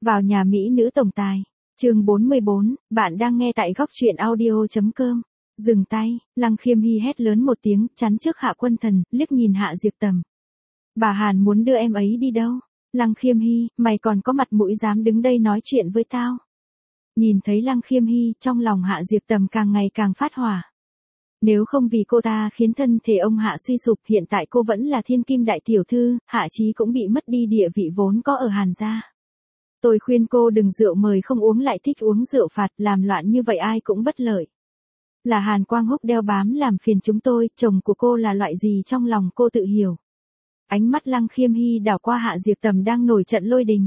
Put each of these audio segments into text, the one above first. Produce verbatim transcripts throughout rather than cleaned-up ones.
Vào nhà mỹ nữ tổng tài. Chương bốn mươi bốn, bạn đang nghe tại góc truyện audio chấm com. Dừng tay, Lăng Khiêm Hy hét lớn một tiếng, chắn trước Hạ Quân Thần, liếc nhìn Hạ Diệp Tầm. Bà Hàn muốn đưa em ấy đi đâu? Lăng Khiêm Hy, mày còn có mặt mũi dám đứng đây nói chuyện với tao? Nhìn thấy Lăng Khiêm Hy, trong lòng Hạ Diệp Tầm càng ngày càng phát hỏa. Nếu không vì cô ta khiến thân thể ông Hạ suy sụp, hiện tại cô vẫn là thiên kim đại tiểu thư, Hạ Chí cũng bị mất đi địa vị vốn có ở Hàn gia. Tôi khuyên cô đừng rượu mời không uống lại thích uống rượu phạt, làm loạn như vậy ai cũng bất lợi. Là Hàn Quang Húc đeo bám làm phiền chúng tôi, chồng của cô là loại gì trong lòng cô tự hiểu. Ánh mắt Lăng Khiêm Hy đảo qua Hạ Diệp Tầm đang nổi trận lôi đình.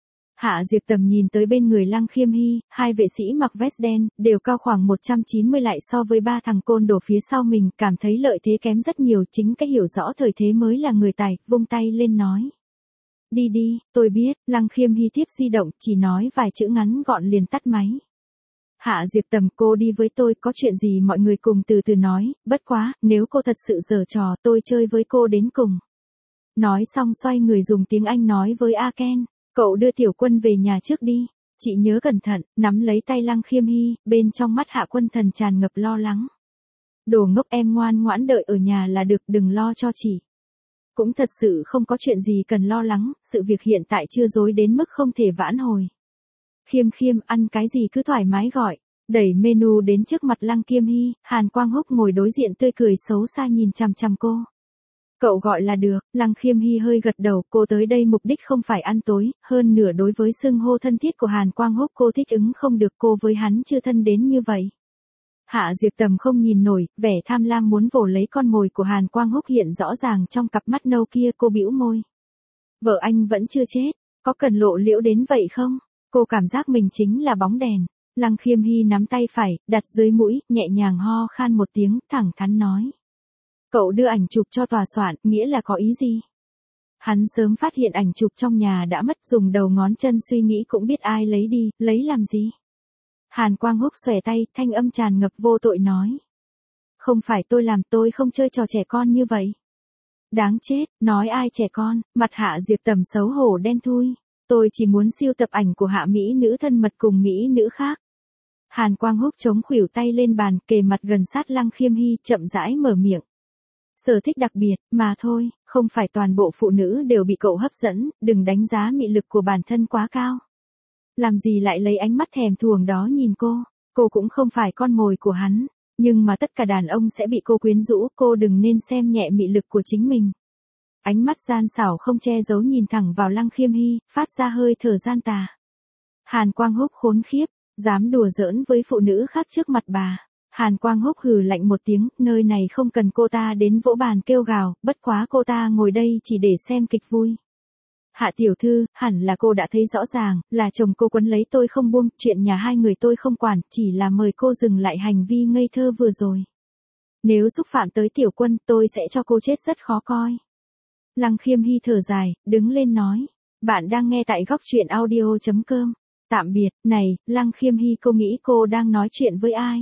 Hạ Diệp Tầm nhìn tới bên người Lăng Khiêm Hy, hai vệ sĩ mặc vest đen, đều cao khoảng một trăm chín mươi lại so với ba thằng côn đồ phía sau mình, cảm thấy lợi thế kém rất nhiều, chính cái hiểu rõ thời thế mới là người tài, vung tay lên nói. Đi đi, tôi biết, Lăng Khiêm Hy tiếp di động, chỉ nói vài chữ ngắn gọn liền tắt máy. Hạ Diệp Tầm, cô đi với tôi, có chuyện gì mọi người cùng từ từ nói, bất quá, nếu cô thật sự giở trò, tôi chơi với cô đến cùng. Nói xong xoay người dùng tiếng Anh nói với A Ken, cậu đưa Tiểu Quân về nhà trước đi, chị nhớ cẩn thận, nắm lấy tay Lăng Khiêm Hy, bên trong mắt Hạ Quân Thần tràn ngập lo lắng. Đồ ngốc, em ngoan ngoãn đợi ở nhà là được, đừng lo cho chị. Cũng thật sự không có chuyện gì cần lo lắng, sự việc hiện tại chưa dối đến mức không thể vãn hồi. Khiêm Khiêm, ăn cái gì cứ thoải mái gọi. Đẩy menu đến trước mặt Lăng Khiêm Hy, Hàn Quang Húc ngồi đối diện tươi cười xấu xa nhìn chằm chằm cô. Cậu gọi là được, Lăng Khiêm Hy hơi gật đầu, cô tới đây mục đích không phải ăn tối, hơn nửa đối với xưng hô thân thiết của Hàn Quang Húc cô thích ứng không được, cô với hắn chưa thân đến như vậy. Hạ Diệp Tầm không nhìn nổi, vẻ tham lam muốn vồ lấy con mồi của Hàn Quang Húc hiện rõ ràng trong cặp mắt nâu kia, cô bĩu môi. Vợ anh vẫn chưa chết, có cần lộ liễu đến vậy không? Cô cảm giác mình chính là bóng đèn. Lăng Khiêm Hy nắm tay phải, đặt dưới mũi, nhẹ nhàng ho khan một tiếng, thẳng thắn nói. Cậu đưa ảnh chụp cho tòa soạn, nghĩa là có ý gì? Hắn sớm phát hiện ảnh chụp trong nhà đã mất, dùng đầu ngón chân suy nghĩ cũng biết ai lấy đi, lấy làm gì? Hàn Quang Húc xòe tay, thanh âm tràn ngập vô tội nói. Không phải tôi làm, tôi không chơi trò trẻ con như vậy. Đáng chết, nói ai trẻ con, mặt Hạ Diệp Tầm xấu hổ đen thui. Tôi chỉ muốn siêu tập ảnh của Hạ mỹ nữ thân mật cùng mỹ nữ khác. Hàn Quang Húc chống khuỷu tay lên bàn, kề mặt gần sát Lăng Khiêm Hy, chậm rãi mở miệng. Sở thích đặc biệt, mà thôi, không phải toàn bộ phụ nữ đều bị cậu hấp dẫn, đừng đánh giá mị lực của bản thân quá cao. Làm gì lại lấy ánh mắt thèm thuồng đó nhìn cô, cô cũng không phải con mồi của hắn, nhưng mà tất cả đàn ông sẽ bị cô quyến rũ, cô đừng nên xem nhẹ mị lực của chính mình. Ánh mắt gian xảo không che giấu nhìn thẳng vào Lăng Khiêm Hy, phát ra hơi thở gian tà. Hàn Quang Húc khốn khiếp, dám đùa giỡn với phụ nữ khác trước mặt bà. Hàn Quang Húc hừ lạnh một tiếng, nơi này không cần cô ta đến vỗ bàn kêu gào, bất quá cô ta ngồi đây chỉ để xem kịch vui. Hạ tiểu thư, hẳn là cô đã thấy rõ ràng, là chồng cô quấn lấy tôi không buông, chuyện nhà hai người tôi không quản, chỉ là mời cô dừng lại hành vi ngây thơ vừa rồi. Nếu xúc phạm tới Tiểu Quân, tôi sẽ cho cô chết rất khó coi. Lăng Khiêm Hy thở dài, đứng lên nói. Bạn đang nghe tại góc truyện audio chấm com. Tạm biệt, này, Lăng Khiêm Hy, cô nghĩ cô đang nói chuyện với ai?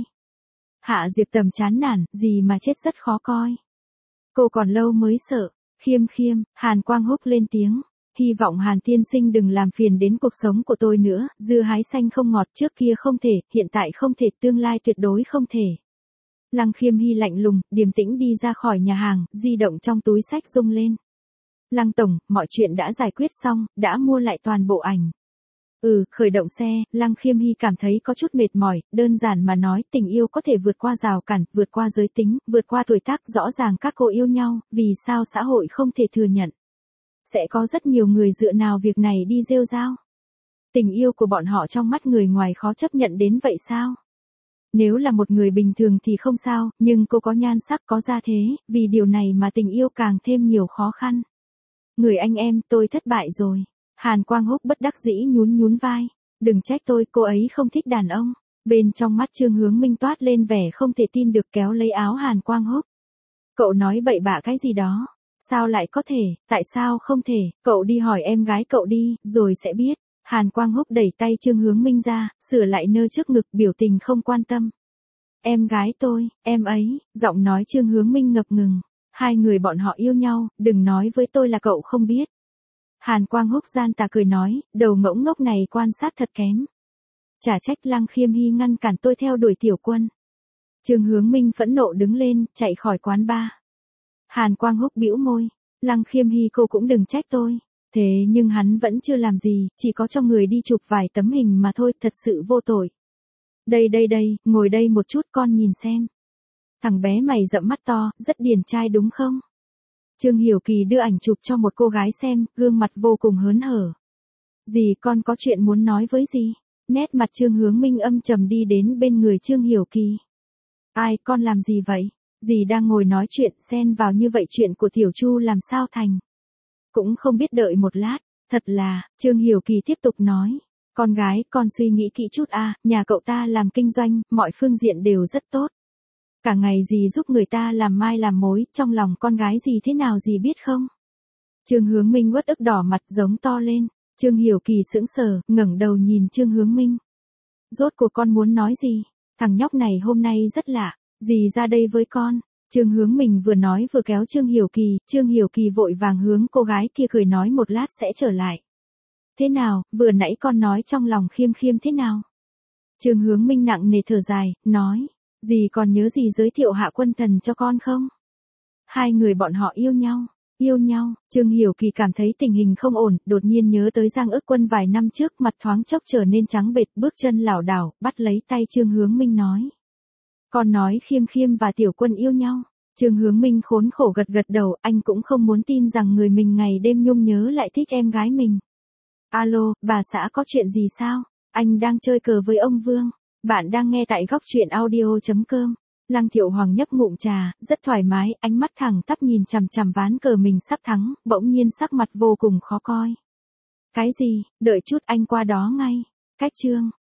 Hạ Diệp Tầm chán nản, gì mà chết rất khó coi. Cô còn lâu mới sợ. Khiêm Khiêm, Hàn Quang Húc lên tiếng. Hy vọng Hàn tiên sinh đừng làm phiền đến cuộc sống của tôi nữa, dưa hái xanh không ngọt, trước kia không thể, hiện tại không thể, tương lai tuyệt đối không thể. Lăng Khiêm Hy lạnh lùng, điềm tĩnh đi ra khỏi nhà hàng, di động trong túi xách rung lên. Lăng tổng, mọi chuyện đã giải quyết xong, đã mua lại toàn bộ ảnh. Ừ, khởi động xe, Lăng Khiêm Hy cảm thấy có chút mệt mỏi, đơn giản mà nói, tình yêu có thể vượt qua rào cản, vượt qua giới tính, vượt qua tuổi tác, rõ ràng các cô yêu nhau, vì sao xã hội không thể thừa nhận? Sẽ có rất nhiều người dựa nào việc này đi rêu rao. Tình yêu của bọn họ trong mắt người ngoài khó chấp nhận đến vậy sao? Nếu là một người bình thường thì không sao, nhưng cô có nhan sắc, có gia thế, vì điều này mà tình yêu càng thêm nhiều khó khăn. Người anh em, tôi thất bại rồi. Hàn Quang Húc bất đắc dĩ nhún nhún vai. Đừng trách tôi, cô ấy không thích đàn ông. Bên trong mắt Trương Hướng Minh toát lên vẻ không thể tin được, kéo lấy áo Hàn Quang Húc. Cậu nói bậy bạ cái gì đó? Sao lại có thể, tại sao không thể, cậu đi hỏi em gái cậu đi, rồi sẽ biết. Hàn Quang Húc đẩy tay Trương Hướng Minh ra, sửa lại nơ trước ngực, biểu tình không quan tâm. Em gái tôi, em ấy, giọng nói Trương Hướng Minh ngập ngừng. Hai người bọn họ yêu nhau, đừng nói với tôi là cậu không biết. Hàn Quang Húc gian tà cười nói, đầu ngỗng ngốc này quan sát thật kém. Chả trách Lăng Khiêm Hy ngăn cản tôi theo đuổi tiểu quân. Trương Hướng Minh phẫn nộ đứng lên, chạy khỏi quán bar. Hàn Quang Húc bĩu môi, Lăng Khiêm Hy cô cũng đừng trách tôi. Thế nhưng hắn vẫn chưa làm gì, chỉ có cho người đi chụp vài tấm hình mà thôi, thật sự vô tội. Đây đây đây, ngồi đây một chút con nhìn xem. Thằng bé mày rậm mắt to, rất điển trai đúng không? Trương Hiểu Kỳ đưa ảnh chụp cho một cô gái xem, gương mặt vô cùng hớn hở. Dì con có chuyện muốn nói với dì? Nét mặt Trương Hướng Minh âm trầm đi đến bên người Trương Hiểu Kỳ. Ai, con làm gì vậy? Dì đang ngồi nói chuyện, xen vào như vậy chuyện của Tiểu Chu làm sao thành? Cũng không biết đợi một lát, thật là, Trương Hiểu Kỳ tiếp tục nói. Con gái, con suy nghĩ kỹ chút a, à, nhà cậu ta làm kinh doanh, mọi phương diện đều rất tốt. Cả ngày dì giúp người ta làm mai làm mối, trong lòng con gái dì thế nào dì biết không? Trương Hướng Minh uất ức đỏ mặt giống to lên. Trương Hiểu Kỳ sững sờ, ngẩng đầu nhìn Trương Hướng Minh. Rốt cuộc con muốn nói gì? Thằng nhóc này hôm nay rất lạ, dì ra đây với con. Trương Hướng Minh vừa nói vừa kéo Trương Hiểu Kỳ, Trương Hiểu Kỳ vội vàng hướng cô gái kia cười nói một lát sẽ trở lại. Thế nào, vừa nãy con nói trong lòng Khiêm Khiêm thế nào? Trương Hướng Minh nặng nề thở dài, nói, dì còn nhớ gì giới thiệu Hạ Quân Thần cho con không? Hai người bọn họ yêu nhau, yêu nhau, Trương Hiểu Kỳ cảm thấy tình hình không ổn, đột nhiên nhớ tới Giang Ức Quân vài năm trước, mặt thoáng chốc trở nên trắng bệch, bước chân lảo đảo, bắt lấy tay Trương Hướng Minh nói. Con nói Khiêm Khiêm và Tiểu Quân yêu nhau. Trương Hướng Minh khốn khổ gật gật đầu, anh cũng không muốn tin rằng người mình ngày đêm nhung nhớ lại thích em gái mình. Alo, bà xã có chuyện gì sao? Anh đang chơi cờ với ông Vương. Bạn đang nghe tại góc truyện audio chấm com. Lăng Thiệu Hoàng nhấp ngụm trà, rất thoải mái, ánh mắt thẳng tắp nhìn chằm chằm ván cờ mình sắp thắng, bỗng nhiên sắc mặt vô cùng khó coi. Cái gì, đợi chút anh qua đó ngay. Cách chương.